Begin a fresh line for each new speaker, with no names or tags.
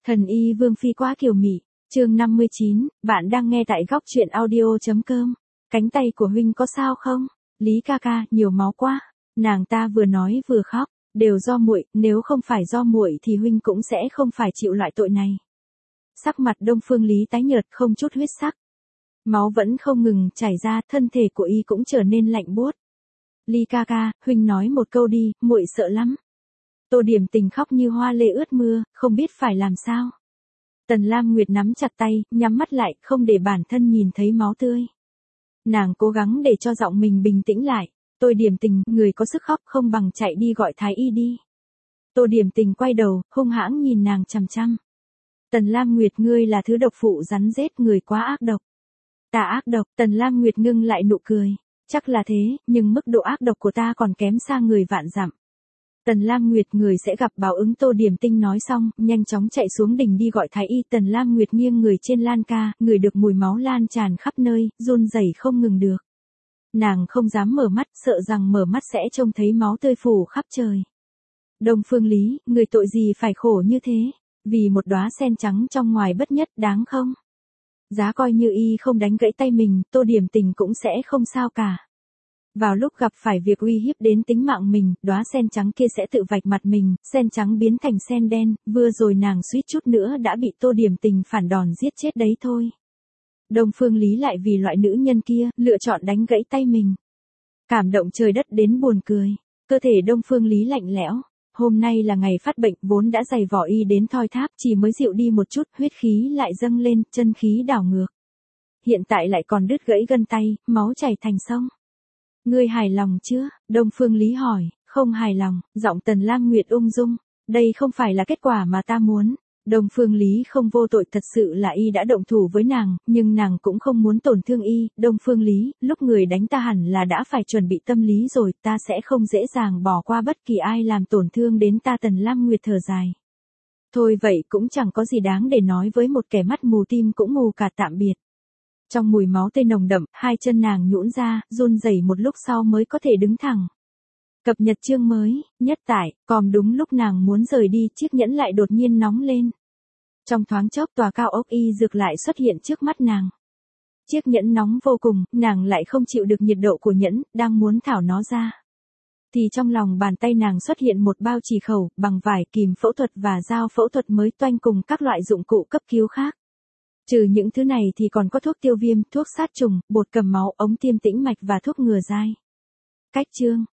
Thần y Vương Phi quá kiều mị, chương 59, bạn đang nghe tại góc truyện audio.com. Cánh tay của huynh có sao không? Lý ca ca, nhiều máu quá. Nàng ta vừa nói vừa khóc, đều do muội, nếu không phải do muội thì huynh cũng sẽ không phải chịu loại tội này. Sắc mặt Đông Phương Lý tái nhợt không chút huyết sắc. Máu vẫn không ngừng chảy ra, thân thể của y cũng trở nên lạnh buốt. Lý ca ca, huynh nói một câu đi, muội sợ lắm. Tô Điểm Tình khóc như hoa lê ướt mưa, không biết phải làm sao. Tần Lam Nguyệt nắm chặt tay, nhắm mắt lại, không để bản thân nhìn thấy máu tươi. Nàng cố gắng để cho giọng mình bình tĩnh lại. Tô Điểm Tình, người có sức khóc không bằng chạy đi gọi thái y đi. Tô Điểm Tình quay đầu, hung hãng nhìn nàng chằm chằm. Tần Lam Nguyệt, ngươi là thứ độc phụ rắn rết, người quá ác độc. Ta ác độc? Tần Lam Nguyệt ngưng lại nụ cười. Chắc là thế, nhưng mức độ ác độc của ta còn kém xa người vạn dặm. Tần Lam Nguyệt, người sẽ gặp báo ứng. Tô Điểm Tinh nói xong, nhanh chóng chạy xuống đỉnh đi gọi thái y. Tần Lam Nguyệt nghiêng người trên lan ca, ngửi được mùi máu lan tràn khắp nơi, run rẩy không ngừng được. Nàng không dám mở mắt, sợ rằng mở mắt sẽ trông thấy máu tươi phủ khắp trời. Đông Phương Lý, người tội gì phải khổ như thế? Vì một đóa sen trắng trong ngoài bất nhất, đáng không? Giá coi như y không đánh gãy tay mình, Tô Điểm Tình cũng sẽ không sao cả. Vào lúc gặp phải việc uy hiếp đến tính mạng mình, đóa sen trắng kia sẽ tự vạch mặt mình, sen trắng biến thành sen đen, vừa rồi nàng suýt chút nữa đã bị Tô Điểm Tình phản đòn giết chết đấy thôi. Đông Phương Lý lại vì loại nữ nhân kia, lựa chọn đánh gãy tay mình. Cảm động trời đất đến buồn cười, cơ thể Đông Phương Lý lạnh lẽo. Hôm nay là ngày phát bệnh, vốn đã dày vò y đến thoi tháp, chỉ mới dịu đi một chút, huyết khí lại dâng lên, chân khí đảo ngược. Hiện tại lại còn đứt gãy gân tay, máu chảy thành sông. Ngươi hài lòng chưa? Đông Phương Lý hỏi. Không hài lòng, giọng Tần Lam Nguyệt ung dung. Đây không phải là kết quả mà ta muốn. Đông Phương Lý không vô tội, thật sự là y đã động thủ với nàng, nhưng nàng cũng không muốn tổn thương y. Đông Phương Lý, lúc người đánh ta hẳn là đã phải chuẩn bị tâm lý rồi, ta sẽ không dễ dàng bỏ qua bất kỳ ai làm tổn thương đến ta. Tần Lam Nguyệt thở dài. Thôi vậy cũng chẳng có gì đáng để nói với một kẻ mắt mù tim cũng mù cả, tạm biệt. Trong mùi máu tươi nồng đậm, hai chân nàng nhũn ra, run rẩy một lúc sau mới có thể đứng thẳng. Cập nhật chương mới, nhất tải, còn đúng lúc nàng muốn rời đi, chiếc nhẫn lại đột nhiên nóng lên. Trong thoáng chốc tòa cao ốc y dược lại xuất hiện trước mắt nàng. Chiếc nhẫn nóng vô cùng, nàng lại không chịu được nhiệt độ của nhẫn, đang muốn tháo nó ra. Thì trong lòng bàn tay nàng xuất hiện một bao chì khẩu, bằng vải, kìm phẫu thuật và dao phẫu thuật mới toanh cùng các loại dụng cụ cấp cứu khác. Trừ những thứ này thì còn có thuốc tiêu viêm, thuốc sát trùng, bột cầm máu, ống tiêm tĩnh mạch và thuốc ngừa dai. Cách chương.